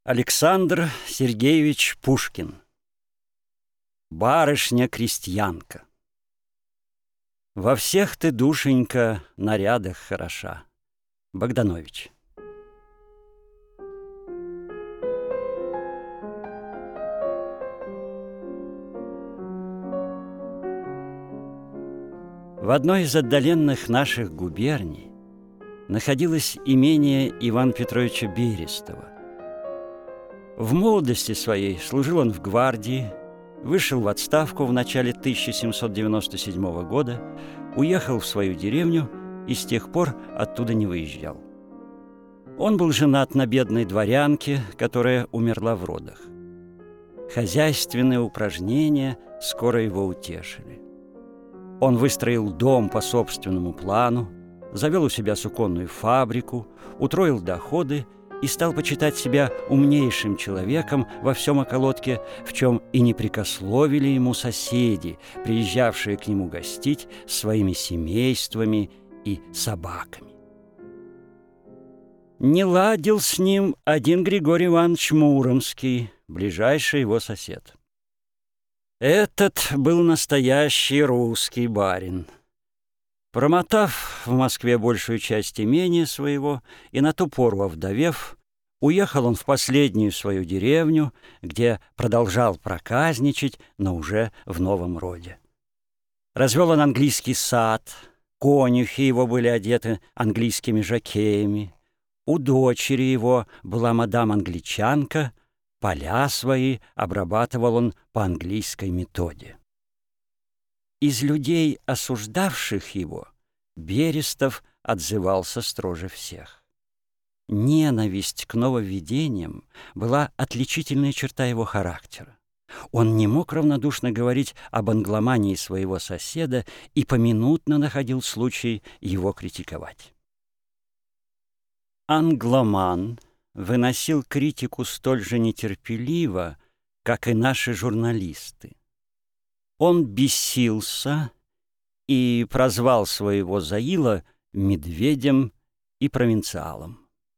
Александр Сергеевич Пушкин. Барышня-крестьянка. Во всех ты, душенька, нарядах хороша. Богданович. В одной из отдаленных наших губерний находилось имение Ивана Петровича Берестова. В молодости своей служил он в гвардии, вышел в отставку в начале 1797 года, уехал в свою деревню и с тех пор оттуда не выезжал. Он был женат на бедной дворянке, которая умерла в родах. Хозяйственные упражнения скоро его утешили. Он выстроил дом по собственному плану, завел у себя суконную фабрику, утроил доходы и стал почитать себя умнейшим человеком во всем околотке, в чем и не прекословили ему соседи, приезжавшие к нему гостить своими семействами и собаками. Не ладил с ним один Григорий Иванович Муромский, ближайший его сосед. Этот был настоящий русский барин. Промотав в Москве большую часть имения своего и на ту пору овдовев, уехал он в последнюю свою деревню, где продолжал проказничать, но уже в новом роде. Развел он английский сад, конюхи его были одеты английскими жокеями, у дочери его была мадам-англичанка, поля свои обрабатывал он по английской методе. Из людей, осуждавших его, Берестов отзывался строже всех. Ненависть к нововведениям была отличительная черта его характера. Он не мог равнодушно говорить об англомании своего соседа и поминутно находил случай его критиковать. Англоман выносил критику столь же нетерпеливо, как и наши журналисты. Он бесился и прозвал своего заила медведем и провинциалом.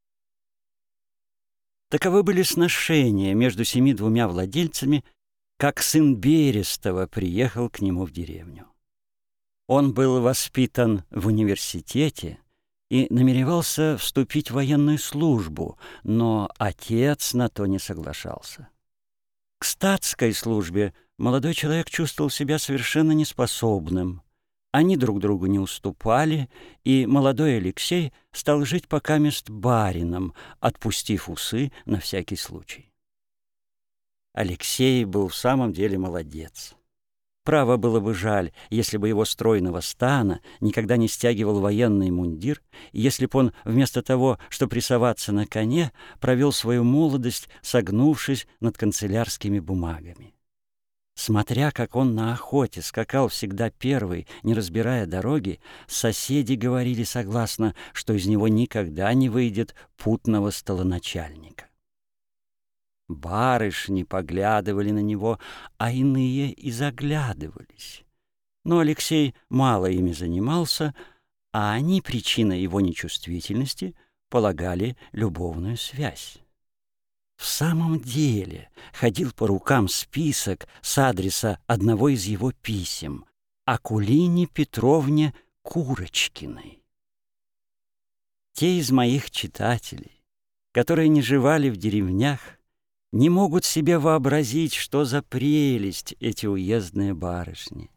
Таковы были сношения между сими двумя владельцами, как сын Берестова приехал к нему в деревню. Он был воспитан в университете и намеревался вступить в военную службу, но отец на то не соглашался. К статской службе молодой человек чувствовал себя совершенно неспособным. Они друг другу не уступали, и молодой Алексей стал жить покамест барином, отпустив усы на всякий случай. Алексей был в самом деле молодец. Право было бы жаль, если бы его стройного стана никогда не стягивал военный мундир, и если бы он вместо того, чтобы рисоваться на коне, провел свою молодость, согнувшись над канцелярскими бумагами. Смотря, как он на охоте скакал всегда первый, не разбирая дороги, соседи говорили согласно, что из него никогда не выйдет путного столоначальника. Барышни поглядывали на него, а иные и заглядывались. Но Алексей мало ими занимался, а они причиной его нечувствительности полагали любовную связь. В самом деле ходил по рукам список с адреса одного из его писем Акулине Петровне Курочкиной. Те из моих читателей, которые не живали в деревнях, не могут себе вообразить, что за прелесть эти уездные барышни.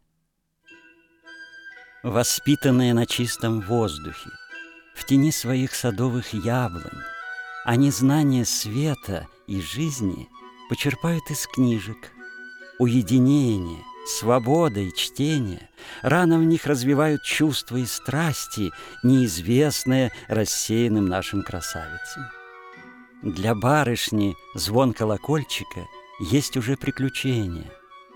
Воспитанные на чистом воздухе, в тени своих садовых яблонь, они знания света и жизни почерпают из книжек. Уединение, свобода и чтение рано в них развивают чувства и страсти, неизвестные рассеянным нашим красавицам. Для барышни звон колокольчика есть уже приключение.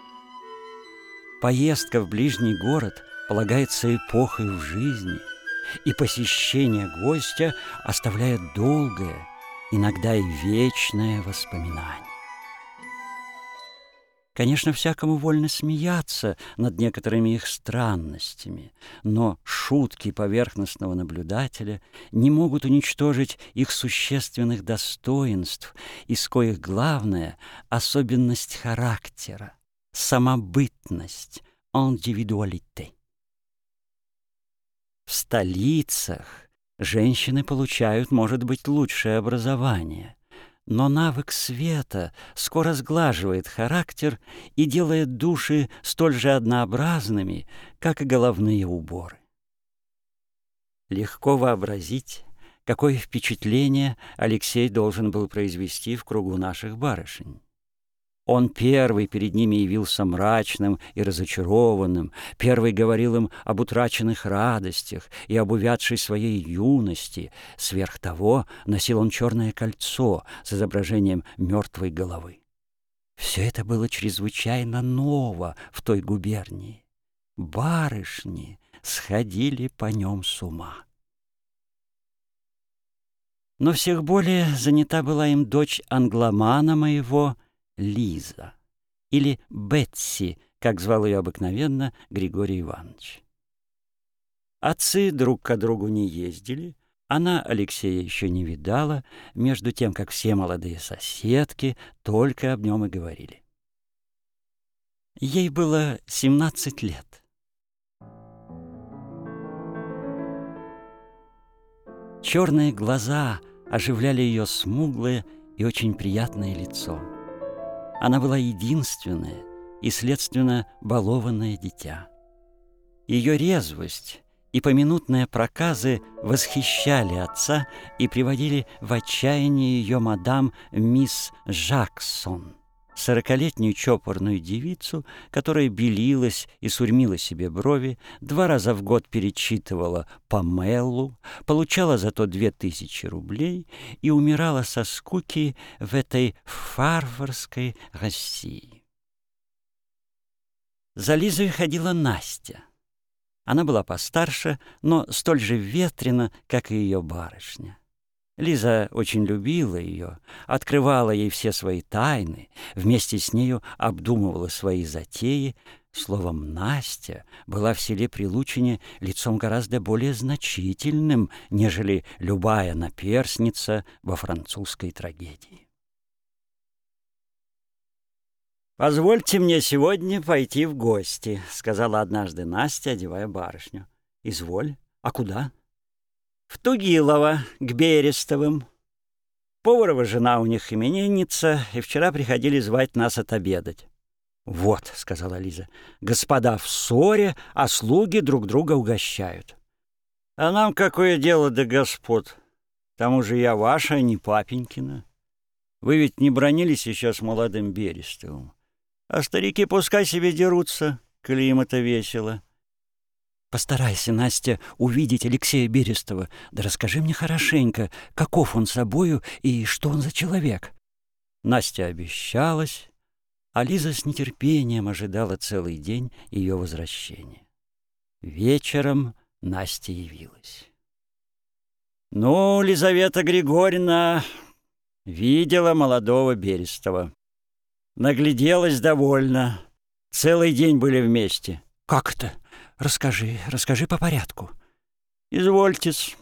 Поездка в ближний город полагается эпохой в жизни, и посещение гостя оставляет долгое, иногда и вечное воспоминание. Конечно, всякому вольно смеяться над некоторыми их странностями, но шутки поверхностного наблюдателя не могут уничтожить их существенных достоинств, из коих главное — особенность характера, самобытность, индивидуалите. В столицах женщины получают, может быть, лучшее образование, но навык света скоро сглаживает характер и делает души столь же однообразными, как и головные уборы. Легко вообразить, какое впечатление Алексей должен был произвести в кругу наших барышень. Он первый перед ними явился мрачным и разочарованным, первый говорил им об утраченных радостях и об увядшей своей юности. Сверх того носил он черное кольцо с изображением мертвой головы. Все это было чрезвычайно ново в той губернии. Барышни сходили по нем с ума. Но всех более занята была им дочь англомана моего, Лиза, или Бетси, как звал ее обыкновенно Григорий Иванович. Отцы друг к другу не ездили, она Алексея еще не видала, между тем, как все молодые соседки только об нем и говорили. Ей было 17 лет. Черные глаза оживляли ее смуглое и очень приятное лицо. Она была единственное и, следственно, балованное дитя. Ее резвость и поминутные проказы восхищали отца и приводили в отчаяние ее мадам мисс Жаксон, 40-летнюю чопорную девицу, которая белилась и сурьмила себе брови, 2 раза в год перечитывала Памелу, получала зато 2000 рублей и умирала со скуки в этой варварской России. За Лизой ходила Настя. Она была постарше, но столь же ветрена, как и ее барышня. Лиза очень любила ее, открывала ей все свои тайны, вместе с нею обдумывала свои затеи. Словом, Настя была в селе Прилучине лицом гораздо более значительным, нежели любая наперсница во французской трагедии. «Позвольте мне сегодня пойти в гости», — сказала однажды Настя, одевая барышню. «Изволь. А куда?» «В Тугилово, к Берестовым. Поварова жена у них именинница, и вчера приходили звать нас отобедать». «Вот», — сказала Лиза, — «господа в ссоре, а слуги друг друга угощают». «А нам какое дело до господ? К тому же я ваша, а не папенькина. Вы ведь не бронились еще с молодым Берестовым. А старики пускай себе дерутся, коли им это весело». «Постарайся, Настя, увидеть Алексея Берестова. Да расскажи мне хорошенько, каков он собою и что он за человек». Настя обещалась, а Лиза с нетерпением ожидала целый день ее возвращения. Вечером Настя явилась. «Ну, Лизавета Григорьевна видела молодого Берестова. Нагляделась довольно. Целый день были вместе». «Как это? Расскажи по порядку». «Извольтесь.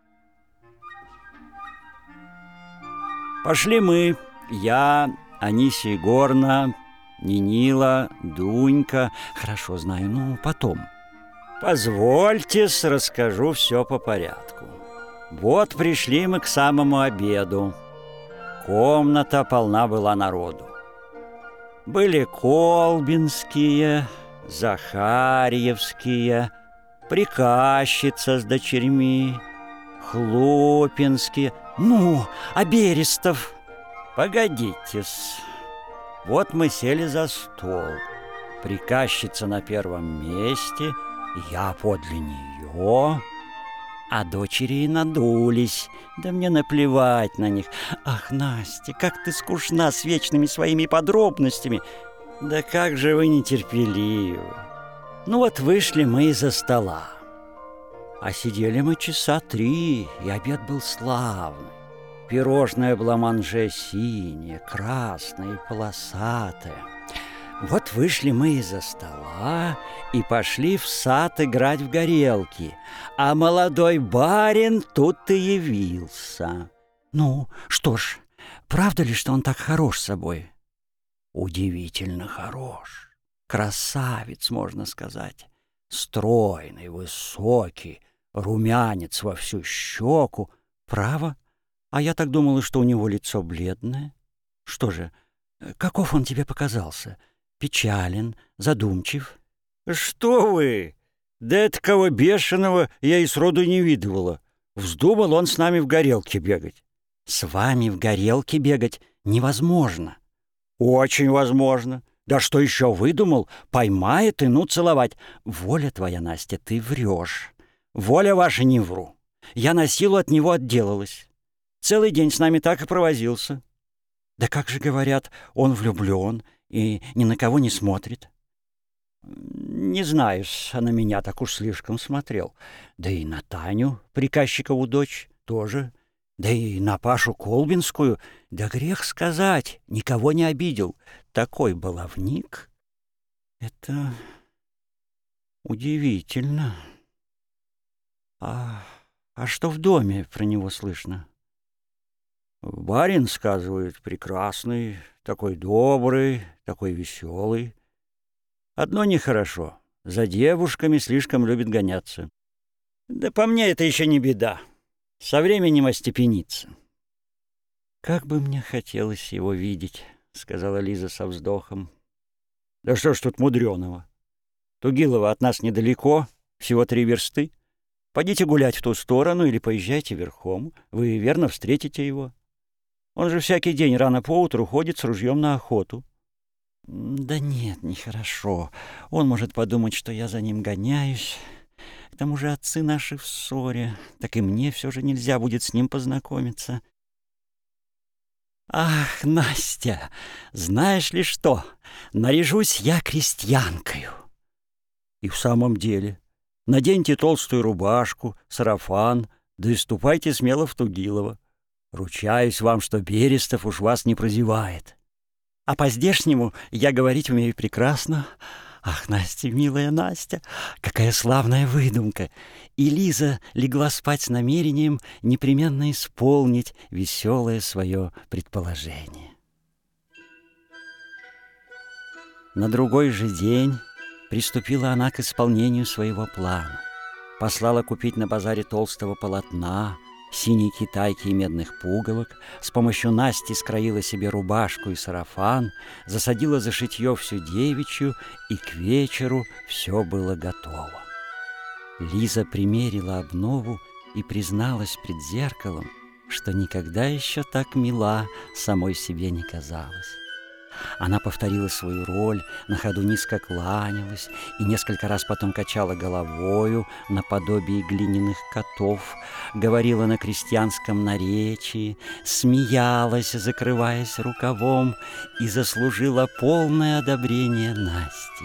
Пошли мы, я, Анисия Егоровна, Нинила, Дунька». «Хорошо, знаю, ну, потом». «Позвольтесь, расскажу все по порядку. Вот пришли мы к самому обеду. Комната полна была народу. Были колбинские, захарьевские, приказчица с дочерьми, хлопинские. Ну, а Берестов?» «Погодите-с. Вот мы сели за стол. Приказчица на первом месте, я подле нее, а дочери и надулись. Да мне наплевать на них. Ах, Настя, как ты скучна с вечными своими подробностями. Да как же вы нетерпеливы. Ну вот вышли мы из-за стола. А сидели мы часа 3, и обед был славный. Пирожное бламанже синее, красное и полосатое. Вот вышли мы из-за стола и пошли в сад играть в горелки, а молодой барин тут и явился. Ну, что ж, правда ли, что он так хорош собой? Удивительно хорош. Красавец, можно сказать. Стройный, высокий, румянец во всю щеку. Право? А я так думала, что у него лицо бледное. Что же, каков он тебе показался? Печален, задумчив? Что вы? Да этакого бешеного я и сроду не видывала. Вздумал он с нами в горелке бегать. С вами в горелке бегать невозможно. Очень возможно. Да что еще выдумал? Поймает и ну целовать. Воля твоя, Настя, ты врешь. Воля ваша, не вру. Я на силу от него отделалась. Целый день с нами так и провозился. Да как же, говорят, он влюблен и ни на кого не смотрит. Не знаю, а на меня так уж слишком смотрел. Да и на Таню, приказчикову дочь, тоже. Да и на Пашу Колбинскую. Да грех сказать, никого не обидел. Такой баловник. Это удивительно. А что в доме про него слышно? Барин, сказывают, прекрасный, такой добрый, такой веселый. Одно нехорошо. За девушками слишком любит гоняться. Да по мне это еще не беда. Со временем остепенится. «Как бы мне хотелось его видеть», — сказала Лиза со вздохом. «Да что ж тут мудреного? Тугилово от нас недалеко, всего 3 версты. Пойдите гулять в ту сторону или поезжайте верхом. Вы верно встретите его. Он же всякий день рано поутру ходит с ружьем на охоту». «Да нет, нехорошо. Он может подумать, что я за ним гоняюсь. К тому же отцы наши в ссоре, так и мне все же нельзя будет с ним познакомиться». «Ах, Настя, знаешь ли что? Наряжусь я крестьянкою». И в самом деле, наденьте толстую рубашку, сарафан, да и ступайте смело в Тугилово. Ручаюсь вам, что Берестов уж вас не прозевает. А по-здешнему я говорить умею прекрасно. Ах, Настя, милая Настя, какая славная выдумка!» И Лиза легла спать с намерением непременно исполнить веселое свое предположение. На другой же день приступила она к исполнению своего плана. Послала купить на базаре толстого полотна, синей китайки и медных пуговок, с помощью Насти скроила себе рубашку и сарафан, засадила за шитье всю девичью, и к вечеру все было готово. Лиза примерила обнову и призналась пред зеркалом, что никогда еще так мила самой себе не казалась. Она повторила свою роль, на ходу низко кланялась и несколько раз потом качала головою наподобие глиняных котов, говорила на крестьянском наречии, смеялась, закрываясь рукавом, и заслужила полное одобрение Насти.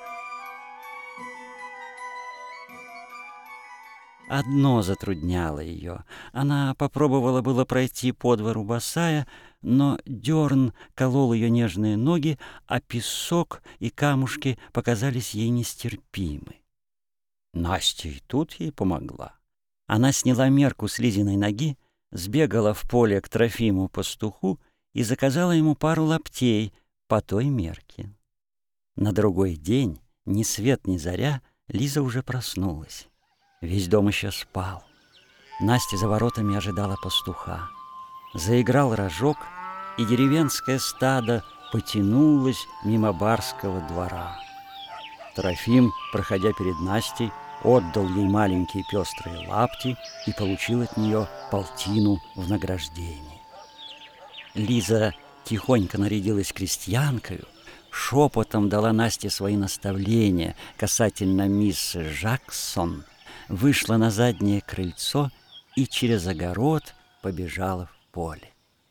Одно затрудняло ее. Она попробовала было пройти по двору босая, но дерн колол ее нежные ноги, а песок и камушки показались ей нестерпимы. Настя и тут ей помогла. Она сняла мерку с Лизиной ноги, сбегала в поле к Трофиму пастуху и заказала ему пару лаптей по той мерке. На другой день, ни свет ни заря, Лиза уже проснулась. Весь дом еще спал. Настя за воротами ожидала пастуха. Заиграл рожок, и деревенское стадо потянулось мимо барского двора. Трофим, проходя перед Настей, отдал ей маленькие пестрые лапти и получил от нее полтину в награждение. Лиза тихонько нарядилась крестьянкою, шепотом дала Насте свои наставления касательно мисс Жаксон, вышла на заднее крыльцо и через огород побежала в поле.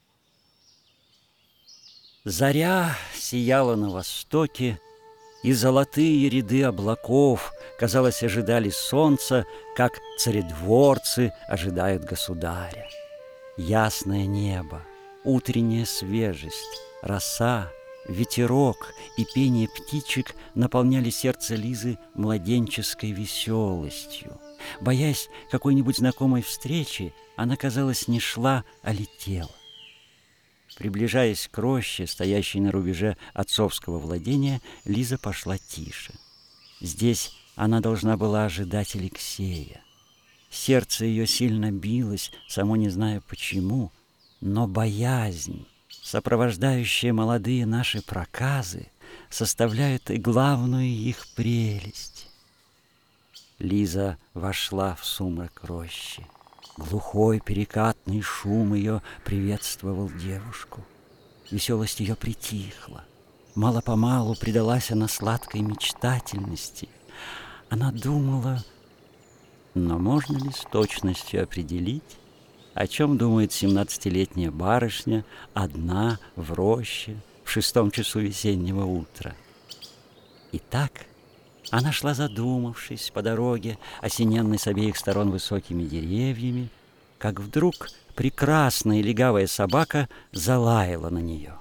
Заря сияла на востоке, и золотые ряды облаков, казалось, ожидали солнца, как царедворцы ожидают государя. Ясное небо, утренняя свежесть, роса, Ветерок и пение птичек наполняли сердце Лизы младенческой веселостью. Боясь какой-нибудь знакомой встречи, она, казалось, не шла, а летела. Приближаясь к роще, стоящей на рубеже отцовского владения, Лиза пошла тише. Здесь она должна была ожидать Алексея. Сердце ее сильно билось, само не зная почему, но боязнь, сопровождающая молодые наши проказы, составляет и главную их прелесть. Лиза вошла в сумрак рощи. Глухой перекатный шум ее приветствовал девушку. Веселость ее притихла. Мало-помалу предалась она сладкой мечтательности. Она думала, но можно ли с точностью определить, о чем думает 17-летняя барышня одна в роще в 6 часу весеннего утра? Итак, она шла, задумавшись, по дороге, осененной с обеих сторон высокими деревьями, как вдруг прекрасная легавая собака залаяла на нее.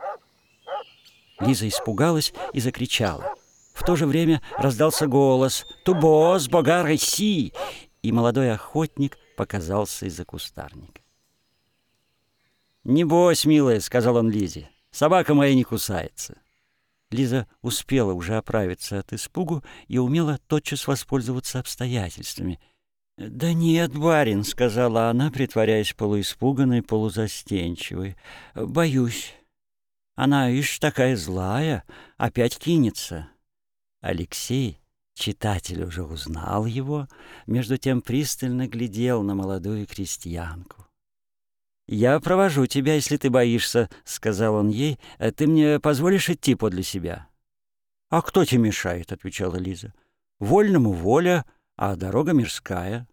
Лиза испугалась и закричала. В то же время раздался голос «Тубос, бога России!» и молодой охотник показался из-за кустарника. «Небось, милая», — сказал он Лизе, — «собака моя не кусается». Лиза успела уже оправиться от испугу и умела тотчас воспользоваться обстоятельствами. «Да нет, барин», — сказала она, притворяясь полуиспуганной, полузастенчивой. «Боюсь. Она, ишь, такая злая, опять кинется». Алексей, читатель уже узнал его, между тем пристально глядел на молодую крестьянку. «Я провожу тебя, если ты боишься», — сказал он ей. «Ты мне позволишь идти подле себя?» «А кто тебе мешает?» — отвечала Лиза. «Вольному воля, а дорога мирская».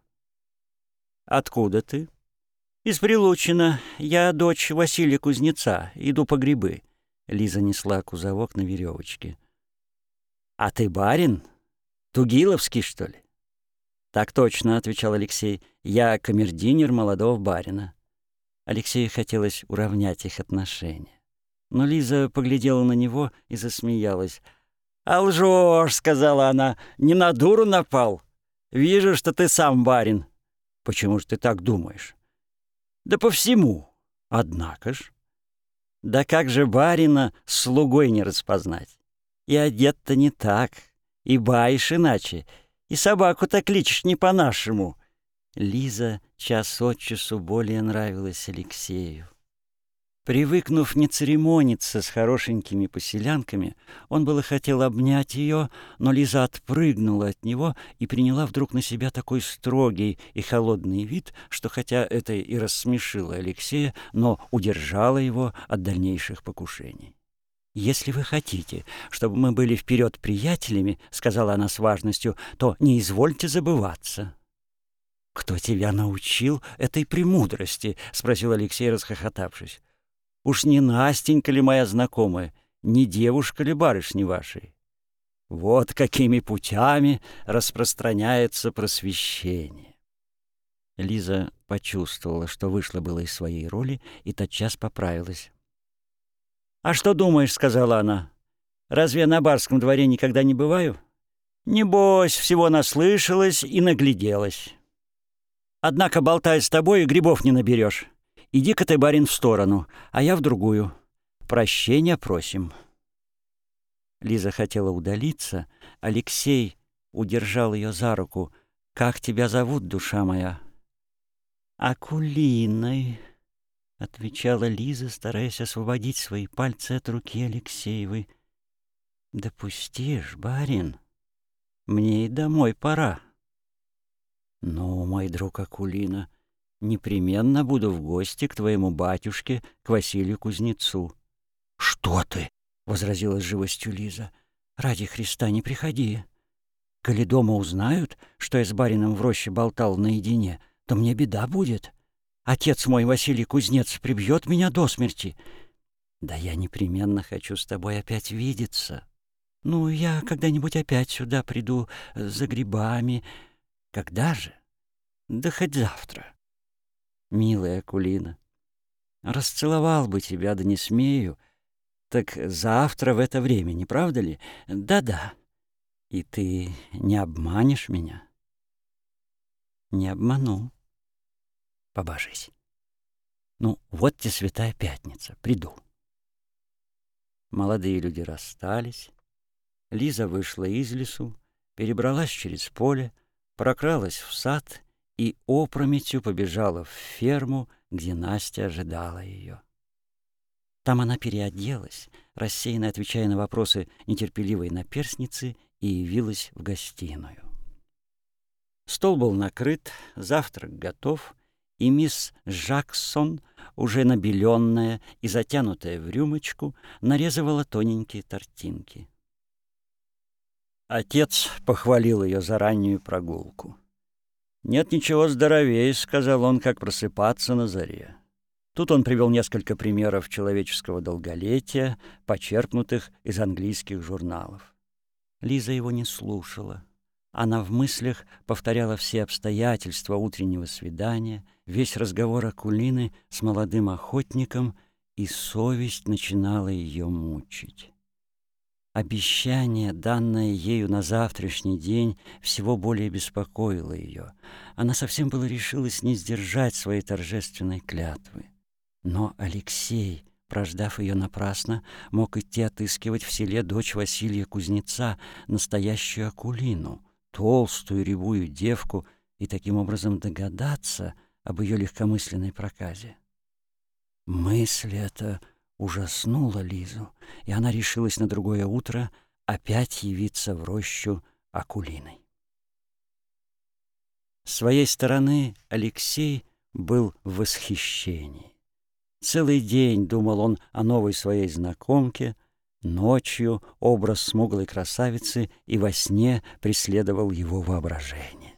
«Откуда ты?» «Из Прилучина. Я дочь Василия Кузнеца. Иду по грибы». Лиза несла кузовок на веревочке. «А ты барин? Тугиловский, что ли?» «Так точно», — отвечал Алексей. «Я камердинер молодого барина». Алексею хотелось уравнять их отношения. Но Лиза поглядела на него и засмеялась. «А лжешь», — сказала она, — «не на дуру напал. Вижу, что ты сам барин». «Почему же ты так думаешь?» «Да по всему. Однако ж». «Да как же барина слугой не распознать? И одет-то не так, и баишь иначе, и собаку-то кличешь не по-нашему». Лиза час от часу более нравилась Алексею. Привыкнув не церемониться с хорошенькими поселянками, он было хотел обнять ее, но Лиза отпрыгнула от него и приняла вдруг на себя такой строгий и холодный вид, что хотя это и рассмешило Алексея, но удержало его от дальнейших покушений. «Если вы хотите, чтобы мы были вперед приятелями, — сказала она с важностью, — то не извольте забываться». «Кто тебя научил этой премудрости?» — спросил Алексей, расхохотавшись. «Уж не Настенька ли моя знакомая, не девушка ли барышни вашей? Вот какими путями распространяется просвещение». Лиза почувствовала, что вышла было из своей роли, и тотчас поправилась. «А что думаешь?» — сказала она. «Разве я на барском дворе никогда не бываю? Небось, всего наслышалась и нагляделась. Однако, болтая с тобой, грибов не наберешь. Иди-ка ты, барин, в сторону, а я в другую. Прощения просим». Лиза хотела удалиться. Алексей удержал ее за руку. «Как тебя зовут, душа моя?» «Акулиной», — отвечала Лиза, стараясь освободить свои пальцы от руки Алексеевой. «Да пустишь, барин, мне и домой пора». «Ну, мой друг Акулина, непременно буду в гости к твоему батюшке, к Василию Кузнецу». «Что ты?» — возразила с живостью Лиза. «Ради Христа не приходи. Коли дома узнают, что я с барином в роще болтал наедине, то мне беда будет. Отец мой, Василий Кузнец, прибьет меня до смерти». «Да я непременно хочу с тобой опять видеться. Ну, я когда-нибудь опять сюда приду за грибами». «Когда же?» «Да хоть завтра». «Милая Акулина, расцеловал бы тебя, да не смею. Так завтра в это время, не правда ли? Да-да. И ты не обманешь меня? Не обману. Побожись. Ну, вот те Святая Пятница. Приду. Молодые люди расстались. Лиза вышла из лесу, перебралась через поле, прокралась в сад и опрометью побежала в ферму, где Настя ожидала ее. Там она переоделась, рассеянно отвечая на вопросы нетерпеливой наперсницы, и явилась в гостиную. Стол был накрыт, завтрак готов, и мисс Жаксон, уже набеленная и затянутая в рюмочку, нарезывала тоненькие тортинки. Отец похвалил ее за раннюю прогулку. «Нет ничего здоровее», — сказал он, — «как просыпаться на заре». Тут он привел несколько примеров человеческого долголетия, почерпнутых из английских журналов. Лиза его не слушала. Она в мыслях повторяла все обстоятельства утреннего свидания, весь разговор Акулины с молодым охотником, и совесть начинала ее мучить. Обещание, данное ею на завтрашний день, всего более беспокоило ее. Она совсем было решилась не сдержать своей торжественной клятвы. Но Алексей, прождав ее напрасно, мог идти отыскивать в селе дочь Василия Кузнеца, настоящую Акулину, толстую рябую девку, и таким образом догадаться об ее легкомысленной проказе. Мысль эта ужаснула Лизу, и она решилась на другое утро опять явиться в рощу Акулиной. С своей стороны Алексей был в восхищении. Целый день думал он о новой своей знакомке, ночью образ смуглой красавицы и во сне преследовал его воображение.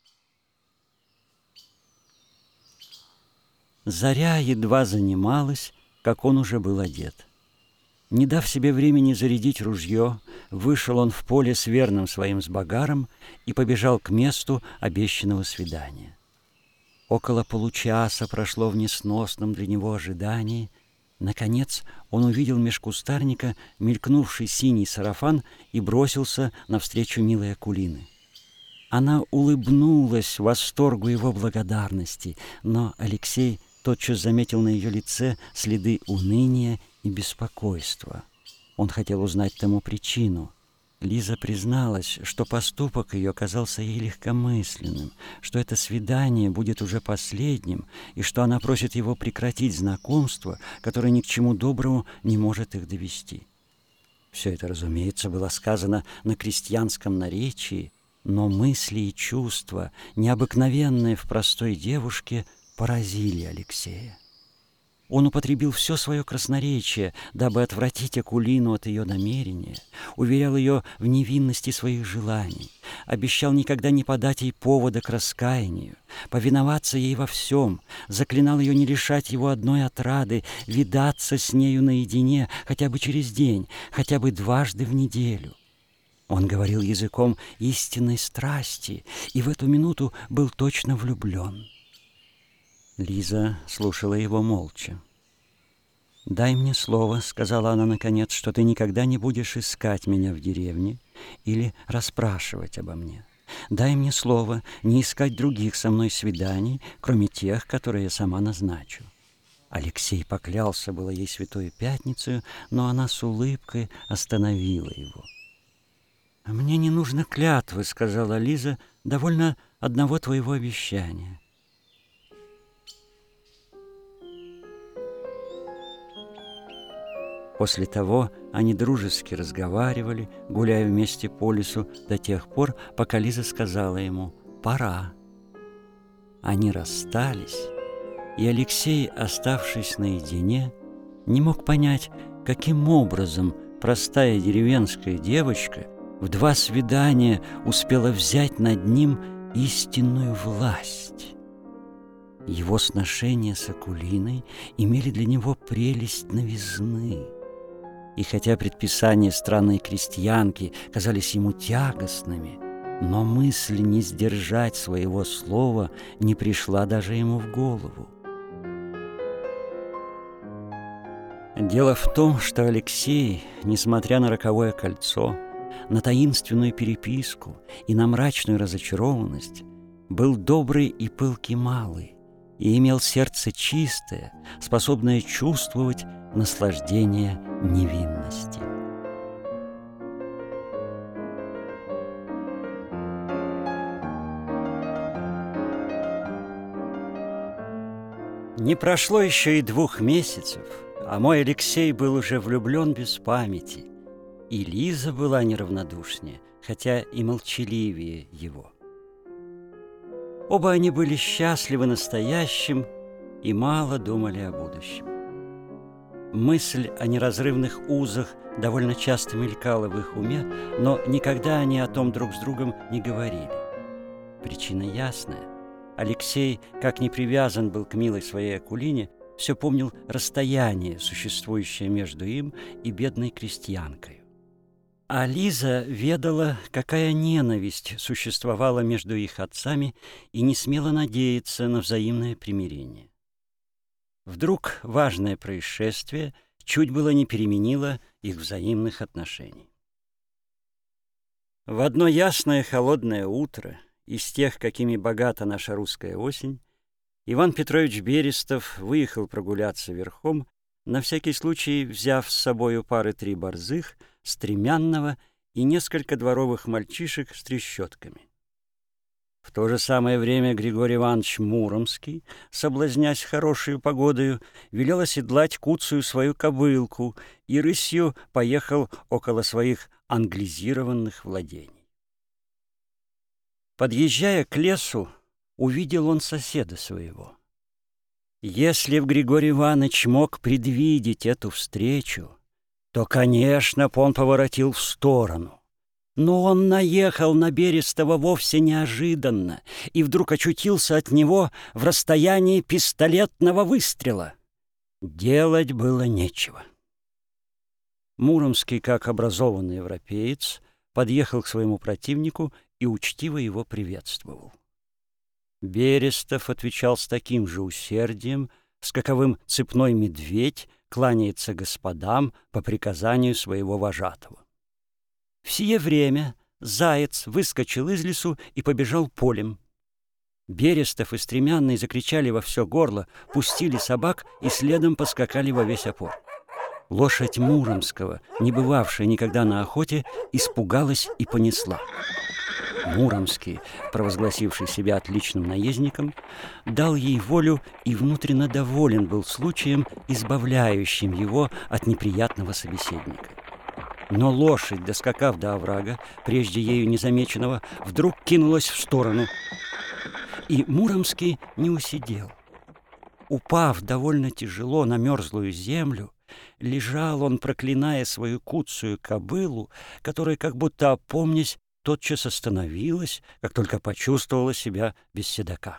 Заря едва занималась, как он уже был одет. Не дав себе времени зарядить ружье, вышел он в поле с верным своим сбогаром и побежал к месту обещанного свидания. Около получаса прошло в несносном для него ожидании. Наконец он увидел меж кустарника мелькнувший синий сарафан и бросился навстречу милой Акулины. Она улыбнулась восторгу его благодарности, но Алексей тотчас заметил на ее лице следы уныния и беспокойства. Он хотел узнать тому причину. Лиза призналась, что поступок ее казался ей легкомысленным, что это свидание будет уже последним, и что она просит его прекратить знакомство, которое ни к чему доброму не может их довести. Все это, разумеется, было сказано на крестьянском наречии, но мысли и чувства, необыкновенные в простой девушке, поразили Алексея. Он употребил все свое красноречие, дабы отвратить Акулину от ее намерения, уверял ее в невинности своих желаний, обещал никогда не подать ей повода к раскаянию, повиноваться ей во всем, заклинал ее не лишать его одной отрады, видаться с нею наедине хотя бы через день, хотя бы дважды в неделю. Он говорил языком истинной страсти и в эту минуту был точно влюблен. Лиза слушала его молча. «Дай мне слово», — сказала она наконец, — «что ты никогда не будешь искать меня в деревне или расспрашивать обо мне. Дай мне слово не искать других со мной свиданий, кроме тех, которые я сама назначу». Алексей поклялся было ей Святою Пятницею, но она с улыбкой остановила его. «Мне не нужно клятвы», — сказала Лиза, — «довольно одного твоего обещания». После того они дружески разговаривали, гуляя вместе по лесу до тех пор, пока Лиза сказала ему «пора». Они расстались, и Алексей, оставшись наедине, не мог понять, каким образом простая деревенская девочка в 2 свидания успела взять над ним истинную власть. Его сношения с Акулиной имели для него прелесть новизны. И хотя предписания странной крестьянки казались ему тягостными, но мысль не сдержать своего слова не пришла даже ему в голову. Дело в том, что Алексей, несмотря на роковое кольцо, на таинственную переписку и на мрачную разочарованность, был добрый и пылкий малый и имел сердце чистое, способное чувствовать наслаждение невинности. Не прошло еще и 2 месяцев, а мой Алексей был уже влюблен без памяти, и Лиза была неравнодушнее, хотя и молчаливее его. Оба они были счастливы настоящим и мало думали о будущем. Мысль о неразрывных узах довольно часто мелькала в их уме, но никогда они о том друг с другом не говорили. Причина ясная. Алексей, как не привязан был к милой своей Акулине, все помнил расстояние, существующее между им и бедной крестьянкой. А Лиза ведала, какая ненависть существовала между их отцами, и не смела надеяться на взаимное примирение. Вдруг важное происшествие чуть было не переменило их взаимных отношений. В одно ясное холодное утро, из тех, какими богата наша русская осень, Иван Петрович Берестов выехал прогуляться верхом, на всякий случай взяв с собою 2-3 борзых, стремянного и несколько дворовых мальчишек с трещотками. В то же самое время Григорий Иванович Муромский, соблазнясь хорошей погодою, велел оседлать куцую свою кобылку и рысью поехал около своих англизированных владений. Подъезжая к лесу, увидел он соседа своего. Если б Григорий Иванович мог предвидеть эту встречу, то, конечно, б он поворотил в сторону. Но он наехал на Берестова вовсе неожиданно и вдруг очутился от него в расстоянии пистолетного выстрела. Делать было нечего. Муромский, как образованный европеец, подъехал к своему противнику и учтиво его приветствовал. Берестов отвечал с таким же усердием, с каковым цепной медведь кланяется господам по приказанию своего вожатого. В сие время заяц выскочил из лесу и побежал полем. Берестов и Стремянный закричали во все горло, пустили собак и следом поскакали во весь опор. Лошадь Муромского, не бывавшая никогда на охоте, испугалась и понесла. Муромский, провозгласивший себя отличным наездником, дал ей волю и внутренно доволен был случаем, избавляющим его от неприятного собеседника. Но лошадь, доскакав до оврага, прежде ею незамеченного, вдруг кинулась в сторону, и Муромский не усидел. Упав довольно тяжело на мерзлую землю, лежал он, проклиная свою куцую кобылу, которая, как будто опомнясь, тотчас остановилась, как только почувствовала себя без седока.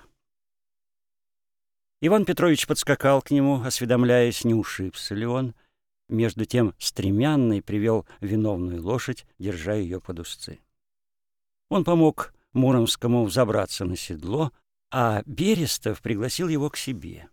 Иван Петрович подскакал к нему, осведомляясь, не ушибся ли он. Между тем Стремянный привел виновную лошадь, держа ее под узцы. Он помог Муромскому взобраться на седло, а Берестов пригласил его к себе.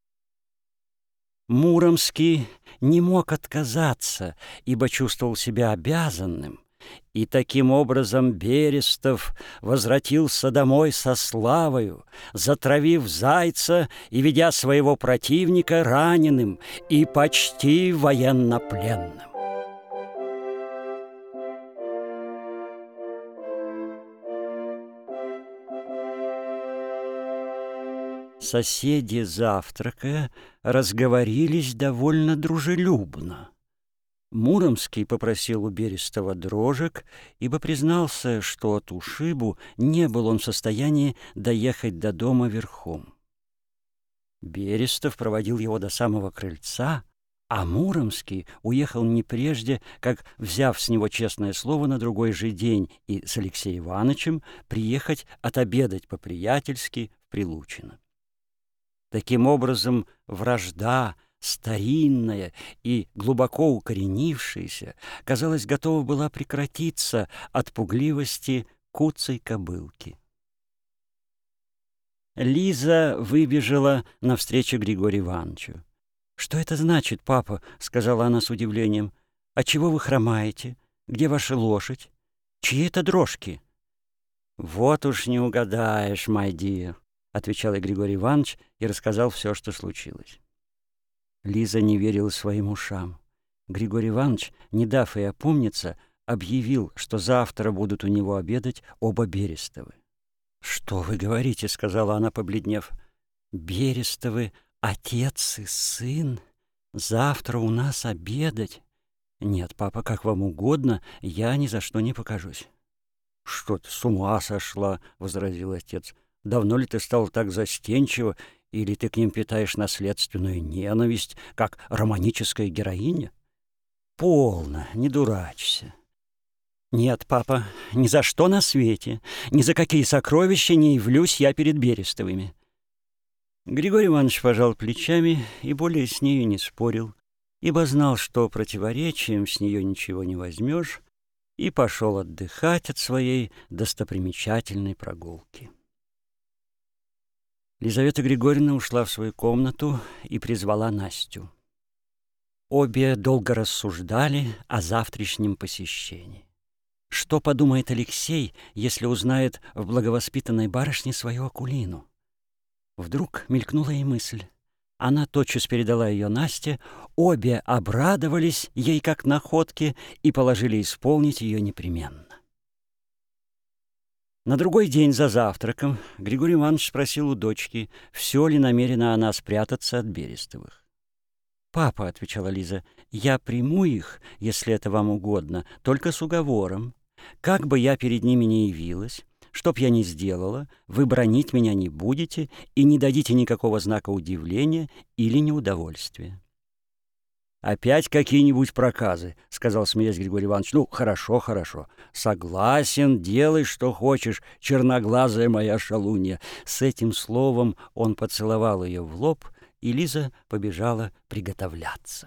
Муромский не мог отказаться, ибо чувствовал себя обязанным, и таким образом Берестов возвратился домой со славою, затравив зайца и ведя своего противника раненым и почти военнопленным. Соседи, завтракая, разговорились довольно дружелюбно. Муромский попросил у Берестова дрожек, ибо признался, что от ушибу не был он в состоянии доехать до дома верхом. Берестов проводил его до самого крыльца, а Муромский уехал не прежде, как, взяв с него честное слово на другой же день и с Алексеем Ивановичем, приехать отобедать по-приятельски в Прилучино. Таким образом, вражда, старинная и глубоко укоренившаяся, казалось, готова была прекратиться от пугливости куцей кобылки. Лиза выбежала навстречу Григорию Ивановичу. «Что это значит, папа?» — сказала она с удивлением. «А чего вы хромаете? Где ваша лошадь? Чьи это дрожки?» «Вот уж не угадаешь, май дир», — отвечал Григорий Иванович и рассказал все, что случилось. Лиза не верила своим ушам. Григорий Иванович, не дав ей опомниться, объявил, что завтра будут у него обедать оба Берестовы. «Что вы говорите?» — сказала она, побледнев. «Берестовы, отец и сын? Завтра у нас обедать? Нет, папа, как вам угодно, я ни за что не покажусь». «Что ты, с ума сошла?» — возразил отец. «Давно ли ты стал так застенчива, или ты к ним питаешь наследственную ненависть, как романическая героиня? Полно, не дурачься». «Нет, папа, ни за что на свете, ни за какие сокровища не явлюсь я перед Берестовыми». Григорий Иванович пожал плечами и более с нею не спорил, ибо знал, что противоречием с нее ничего не возьмешь, и пошел отдыхать от своей достопримечательной прогулки. Лизавета Григорьевна ушла в свою комнату и призвала Настю. Обе долго рассуждали о завтрашнем посещении. Что подумает Алексей, если узнает в благовоспитанной барышне свою Акулину? Вдруг мелькнула ей мысль. Она тотчас передала ее Насте, обе обрадовались ей как находке и положили исполнить ее непременно. На другой день за завтраком Григорий Иванович спросил у дочки, все ли намерена она спрятаться от Берестовых. «Папа», — отвечала Лиза, — «я приму их, если это вам угодно, только с уговором. Как бы я перед ними ни явилась, что б я ни сделала, вы бранить меня не будете и не дадите никакого знака удивления или неудовольствия». «Опять какие-нибудь проказы», — сказал, смеясь, Григорий Иванович. «Ну, хорошо, хорошо. Согласен, делай, что хочешь, черноглазая моя шалунья». С этим словом он поцеловал ее в лоб, и Лиза побежала приготовляться.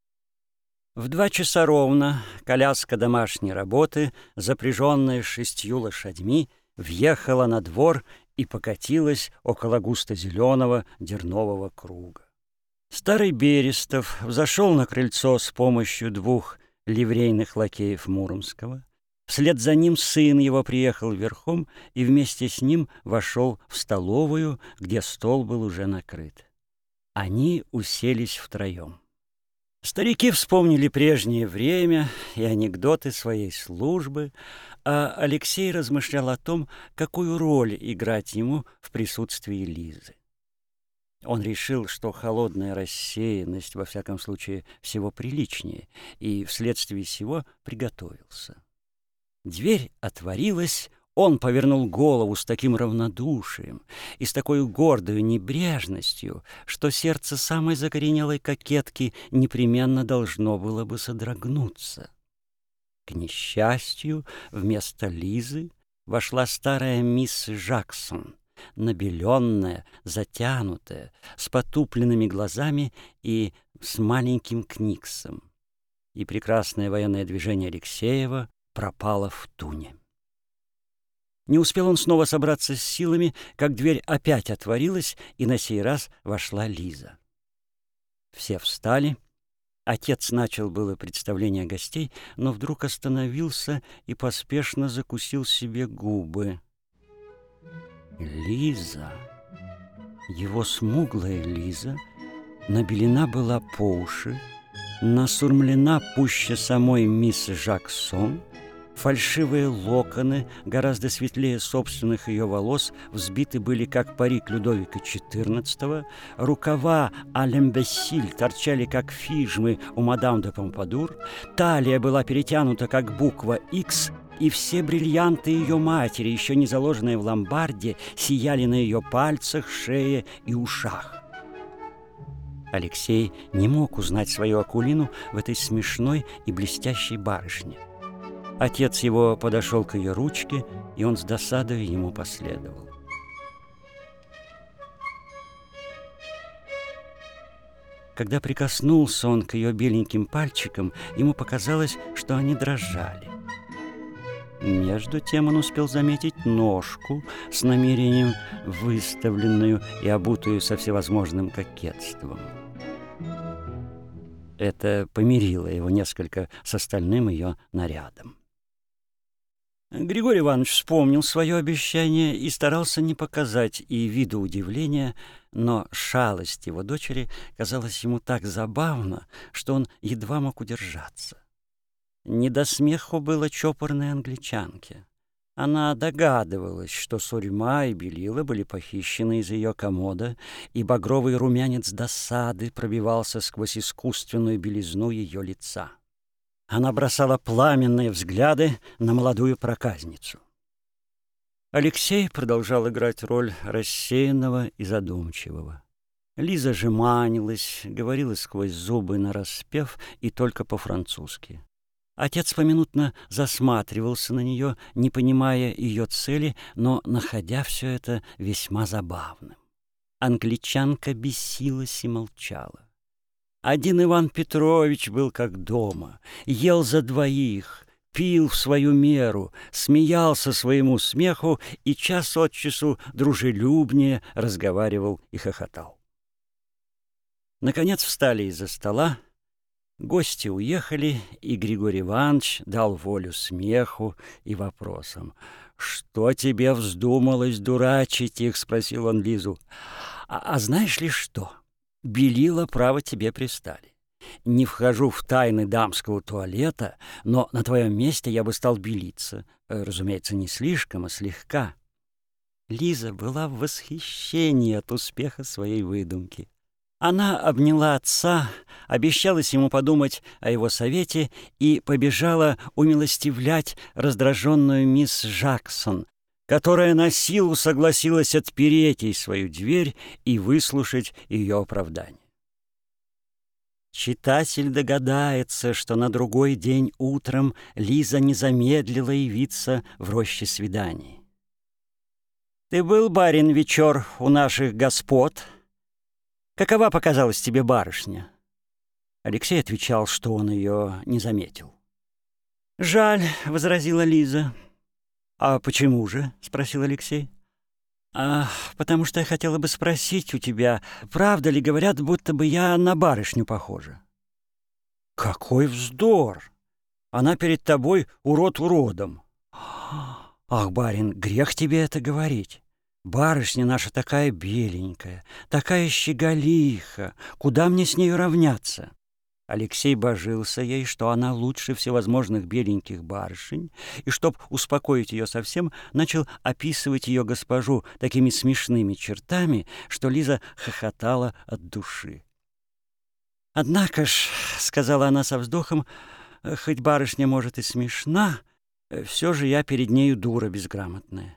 В 2 часа ровно коляска домашней работы, запряженная 6 лошадьми, въехала на двор и покатилась около густо-зеленого дернового круга. Старый Берестов взошел на крыльцо с помощью 2 ливрейных лакеев Муромского. Вслед за ним сын его приехал верхом и вместе с ним вошел в столовую, где стол был уже накрыт. Они уселись втроем. Старики вспомнили прежнее время и анекдоты своей службы, а Алексей размышлял о том, какую роль играть ему в присутствии Лизы. Он решил, что холодная рассеянность, во всяком случае, всего приличнее, и вследствие сего приготовился. Дверь отворилась, он повернул голову с таким равнодушием и с такой гордой небрежностью, что сердце самой закоренелой кокетки непременно должно было бы содрогнуться. К несчастью, вместо Лизы вошла старая мисс Жаксон, набеленная, затянутая, с потупленными глазами и с маленьким книксом. И прекрасное военное движение Алексеева пропало в туне. Не успел он снова собраться с силами, как дверь опять отворилась, и на сей раз вошла Лиза. Все встали. Отец начал было представление гостей, но вдруг остановился и поспешно закусил себе губы. Лиза, его смуглая Лиза, набелена была по уши, насурмлена пуще самой мисс Жаксон, фальшивые локоны, гораздо светлее собственных ее волос, взбиты были, как парик Людовика XIV, рукава а-л'имбессиль торчали, как фижмы у мадам де Помпадур, талия была перетянута, как буква «Х», и все бриллианты ее матери, еще не заложенные в ломбарде, сияли на ее пальцах, шее и ушах. Алексей не мог узнать свою Акулину в этой смешной и блестящей барышне. Отец его подошел к ее ручке, и он с досадой ему последовал. Когда прикоснулся он к ее беленьким пальчикам, ему показалось, что они дрожали. Между тем он успел заметить ножку с намерением выставленную и обутую со всевозможным кокетством. Это помирило его несколько с остальным ее нарядом. Григорий Иванович вспомнил свое обещание и старался не показать и виду удивления, но шалость его дочери казалась ему так забавна, что он едва мог удержаться. Не до смеху было чопорной англичанке. Она догадывалась, что сурьма и белила были похищены из ее комода, и багровый румянец досады пробивался сквозь искусственную белизну ее лица. Она бросала пламенные взгляды на молодую проказницу. Алексей продолжал играть роль рассеянного и задумчивого. Лиза же манилась, говорила сквозь зубы нараспев и только по-французски. Отец поминутно засматривался на нее, не понимая ее цели, но находя все это весьма забавным. Англичанка бесилась и молчала. Один Иван Петрович был как дома, ел за двоих, пил в свою меру, смеялся своему смеху и час от часу дружелюбнее разговаривал и хохотал. Наконец встали из-за стола, гости уехали, и Григорий Иванович дал волю смеху и вопросам. «Что тебе вздумалось дурачить их?» — спросил он Лизу. «А знаешь ли что? Белила, право, тебе пристали. Не вхожу в тайны дамского туалета, но на твоем месте я бы стал белиться. Разумеется, не слишком, а слегка». Лиза была в восхищении от успеха своей выдумки. Она обняла отца, обещалась ему подумать о его совете и побежала умилостивлять раздраженную мисс Жаксон, которая на силу согласилась отпереть ей свою дверь и выслушать ее оправдание. Читатель догадается, что на другой день утром Лиза не замедлила явиться в роще свиданий. «Ты был, барин, вечер у наших господ? Какова показалась тебе барышня?» Алексей отвечал, что он ее не заметил. «Жаль», — возразила Лиза. «А почему же?» — спросил Алексей. «Потому что я хотела бы спросить у тебя, правда ли говорят, будто бы я на барышню похожа?» «Какой вздор! Она перед тобой урод уродом». «Ах, барин, грех тебе это говорить. Барышня наша такая беленькая, такая щеголиха, куда мне с нею равняться?» Алексей божился ей, что она лучше всевозможных беленьких барышень, и, чтоб успокоить ее совсем, начал описывать ее госпожу такими смешными чертами, что Лиза хохотала от души. «Однако ж, — сказала она со вздохом, — хоть барышня, может, и смешна, все же я перед нею дура безграмотная».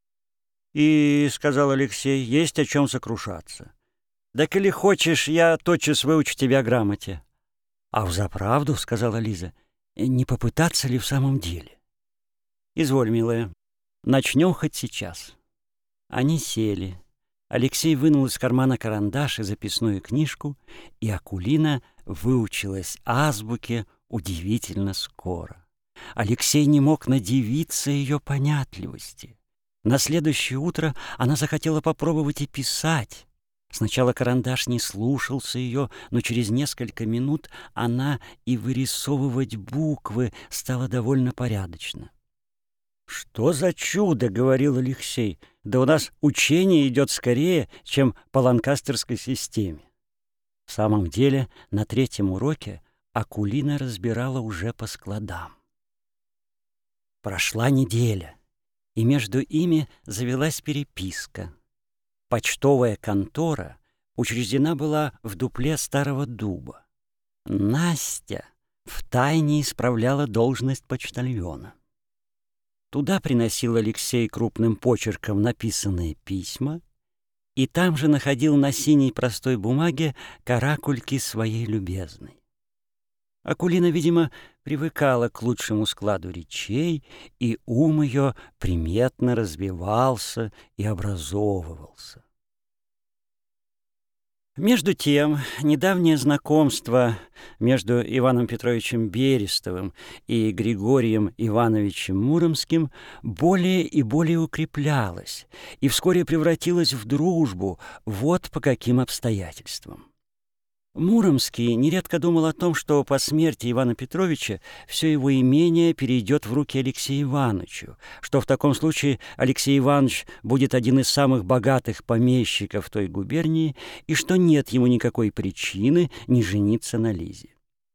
«И, — сказал Алексей, — есть о чем сокрушаться. Так или хочешь, я тотчас выучу тебя грамоте». «А взаправду, — сказала Лиза, — не попытаться ли в самом деле?» «Изволь, милая, начнем хоть сейчас». Они сели. Алексей вынул из кармана карандаш и записную книжку, и Акулина выучилась азбуке удивительно скоро. Алексей не мог надивиться ее понятливости. На следующее утро она захотела попробовать и писать. Сначала карандаш не слушался ее, но через несколько минут она и вырисовывать буквы стала довольно порядочно. «Что за чудо!» — говорил Алексей. «Да у нас учение идет скорее, чем по ланкастерской системе». В самом деле, на третьем уроке Акулина разбирала уже по складам. Прошла неделя, и между ими завелась переписка. Почтовая контора учреждена была в дупле старого дуба. Настя втайне исправляла должность почтальона. Туда приносил Алексей крупным почерком написанные письма, и там же находил на синей простой бумаге каракульки своей любезной. Акулина, видимо, привыкала к лучшему складу речей, и ум ее приметно развивался и образовывался. Между тем, недавнее знакомство между Иваном Петровичем Берестовым и Григорием Ивановичем Муромским более и более укреплялось и вскоре превратилось в дружбу, вот по каким обстоятельствам. Муромский нередко думал о том, что по смерти Ивана Петровича все его имение перейдет в руки Алексею Ивановичу, что в таком случае Алексей Иванович будет один из самых богатых помещиков той губернии и что нет ему никакой причины не жениться на Лизе.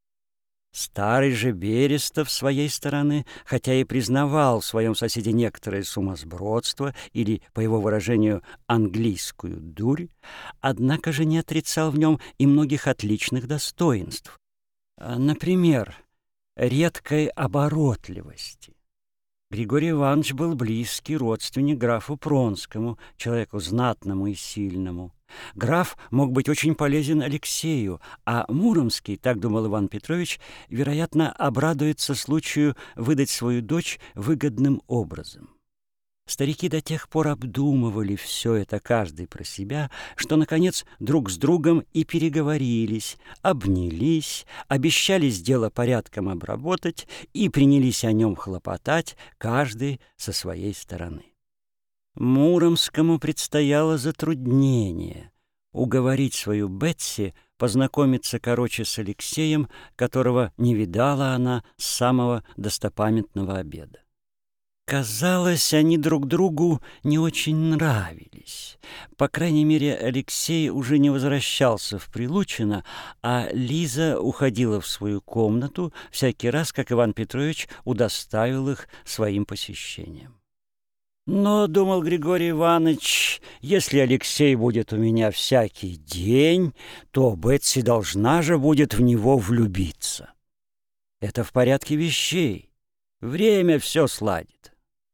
Старый же Берестов, с своей стороны, хотя и признавал в своем соседе некоторое сумасбродство или, по его выражению, английскую дурь, однако же не отрицал в нем и многих отличных достоинств. Например, редкой оборотливости. Григорий Иванович был близкий родственник графу Пронскому, человеку знатному и сильному. Граф мог быть очень полезен Алексею, а Муромский, так думал Иван Петрович, вероятно, обрадуется случаю выдать свою дочь выгодным образом. Старики до тех пор обдумывали все это каждый про себя, что, наконец, друг с другом и переговорились, обнялись, обещались дело порядком обработать и принялись о нем хлопотать, каждый со своей стороны. Муромскому предстояло затруднение — уговорить свою Бетси познакомиться короче с Алексеем, которого не видала она с самого достопамятного обеда. Казалось, они друг другу не очень нравились. По крайней мере, Алексей уже не возвращался в Прилучино, а Лиза уходила в свою комнату всякий раз, как Иван Петрович удоставил их своим посещением. Но, думал Григорий Иванович, если Алексей будет у меня всякий день, то Бетси должна же будет в него влюбиться. Это в порядке вещей. Время все сладит.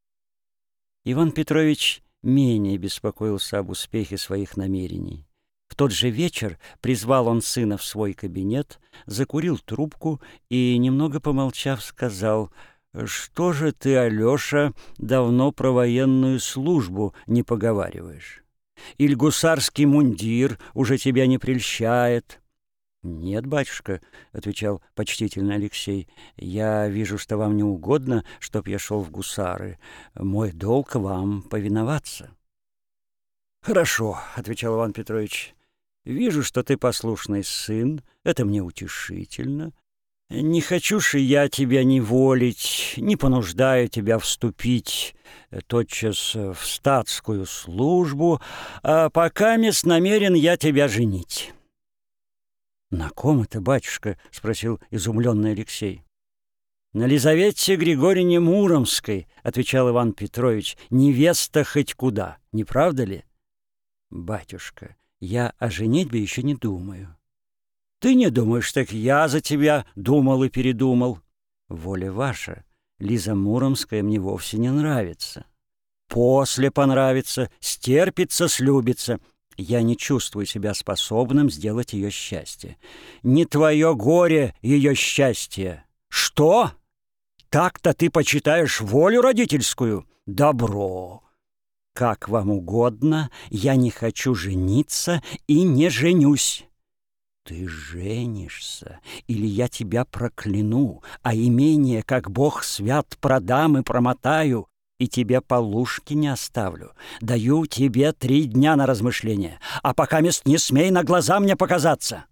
Иван Петрович менее беспокоился об успехе своих намерений. В тот же вечер призвал он сына в свой кабинет, закурил трубку и, немного помолчав, сказал: «Что же ты, Алеша, давно про военную службу не поговариваешь? Иль гусарский мундир уже тебя не прельщает?» «Нет, батюшка», — отвечал почтительно Алексей, — «я вижу, что вам не угодно, чтоб я шел в гусары. Мой долг вам повиноваться». «Хорошо», — отвечал Иван Петрович, — «вижу, что ты послушный сын, это мне утешительно. Не хочу же я тебя неволить, не понуждаю тебя вступить тотчас в статскую службу, а покамест намерен я тебя женить». «На ком это, батюшка?» — спросил изумленный Алексей. «На Лизавете Григорьевне Муромской», — отвечал Иван Петрович, — «невеста хоть куда, не правда ли?» «Батюшка, я о женитьбе еще не думаю». «Ты не думаешь, так я за тебя думал и передумал». «Воля ваша, Лиза Муромская мне вовсе не нравится». «После понравится, стерпится, слюбится». Я не чувствую себя способным сделать ее счастье. Не твое горе ее счастье. Что? Так-то ты почитаешь волю родительскую? Добро. Как вам угодно, я не хочу жениться и не женюсь. Ты женишься, или я тебя прокляну, а имение, как Бог свят, продам и промотаю, и тебе полушки не оставлю. Даю тебе 3 дня на размышление, а покамест не смей на глаза мне показаться».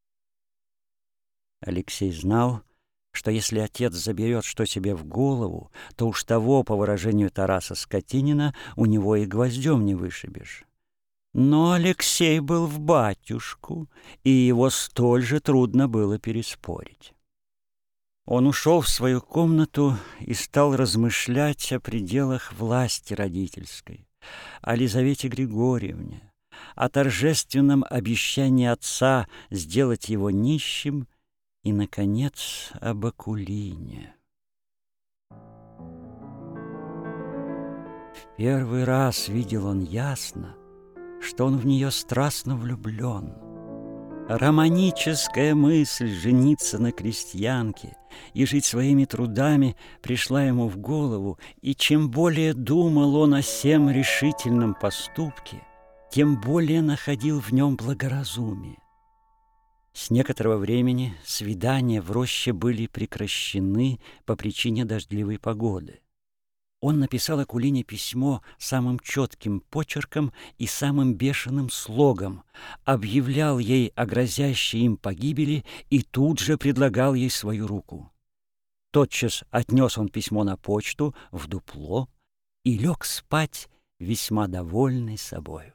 Алексей знал, что если отец заберет что себе в голову, то уж того, по выражению Тараса Скотинина, у него и гвоздем не вышибешь. Но Алексей был в батюшку, и его столь же трудно было переспорить. Он ушел в свою комнату и стал размышлять о пределах власти родительской, о Лизавете Григорьевне, о торжественном обещании отца сделать его нищим и, наконец, об Акулине. В первый раз видел он ясно, что он в нее страстно влюблен. Романическая мысль жениться на крестьянке и жить своими трудами пришла ему в голову, и чем более думал он о сем решительном поступке, тем более находил в нем благоразумие. С некоторого времени свидания в роще были прекращены по причине дождливой погоды. Он написал Акулине письмо самым четким почерком и самым бешеным слогом, объявлял ей о грозящей им погибели и тут же предлагал ей свою руку. Тотчас отнес он письмо на почту, в дупло, и лег спать, весьма довольный собою.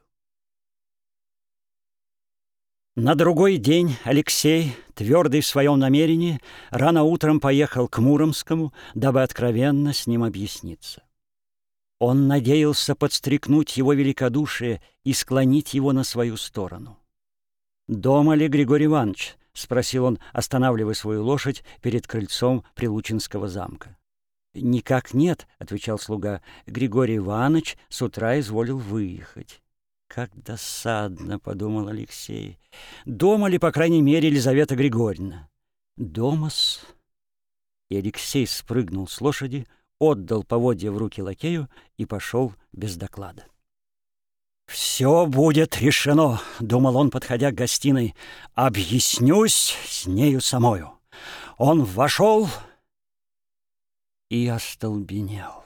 На другой день Алексей, твердый в своем намерении, рано утром поехал к Муромскому, дабы откровенно с ним объясниться. Он надеялся подстрекнуть его великодушие и склонить его на свою сторону. «Дома ли Григорий Иванович?» — спросил он, останавливая свою лошадь перед крыльцом Прилучинского замка. «Никак нет», — отвечал слуга. «Григорий Иванович с утра изволил выехать». «Как досадно», — подумал Алексей. «Дома ли, по крайней мере, Елизавета Григорьевна?» «Дома-с». И Алексей спрыгнул с лошади, отдал поводья в руки лакею и пошел без доклада. «Все будет решено», — думал он, подходя к гостиной. «Объяснюсь с нею самою». Он вошел и остолбенел.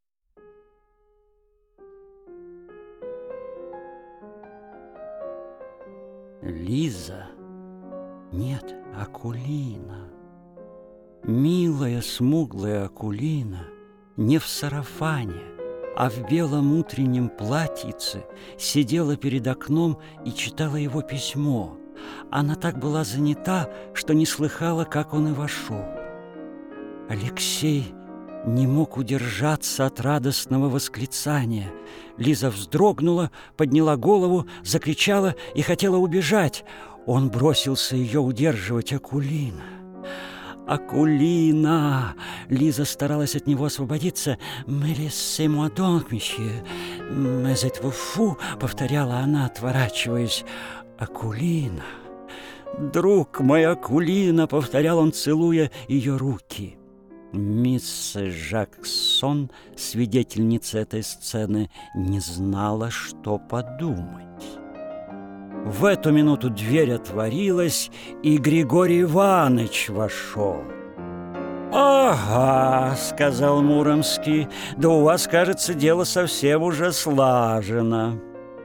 Лиза, нет, Акулина, милая смуглая Акулина, не в сарафане, а в белом утреннем платьице сидела перед окном и читала его письмо. Она так была занята, что не слыхала, как он и вошел. Алексей не мог удержаться от радостного восклицания. Лиза вздрогнула, подняла голову, закричала и хотела убежать. Он бросился ее удерживать. «Акулина! Акулина!» Лиза старалась от него освободиться. «Mais laissez-moi donc, monsieur, mais êtes-vous fou?» — повторяла она, отворачиваясь. «Акулина! Друг мой, Акулина!» — повторял он, целуя ее руки. Мисс Жаксон, свидетельница этой сцены, не знала, что подумать. В эту минуту дверь отворилась, и Григорий Иванович вошел. «Ага», — сказал Муромский, — «да у вас, кажется, дело совсем уже слажено».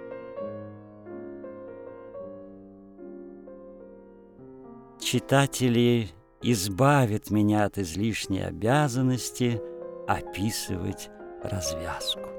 Читатели избавит меня от излишней обязанности описывать развязку.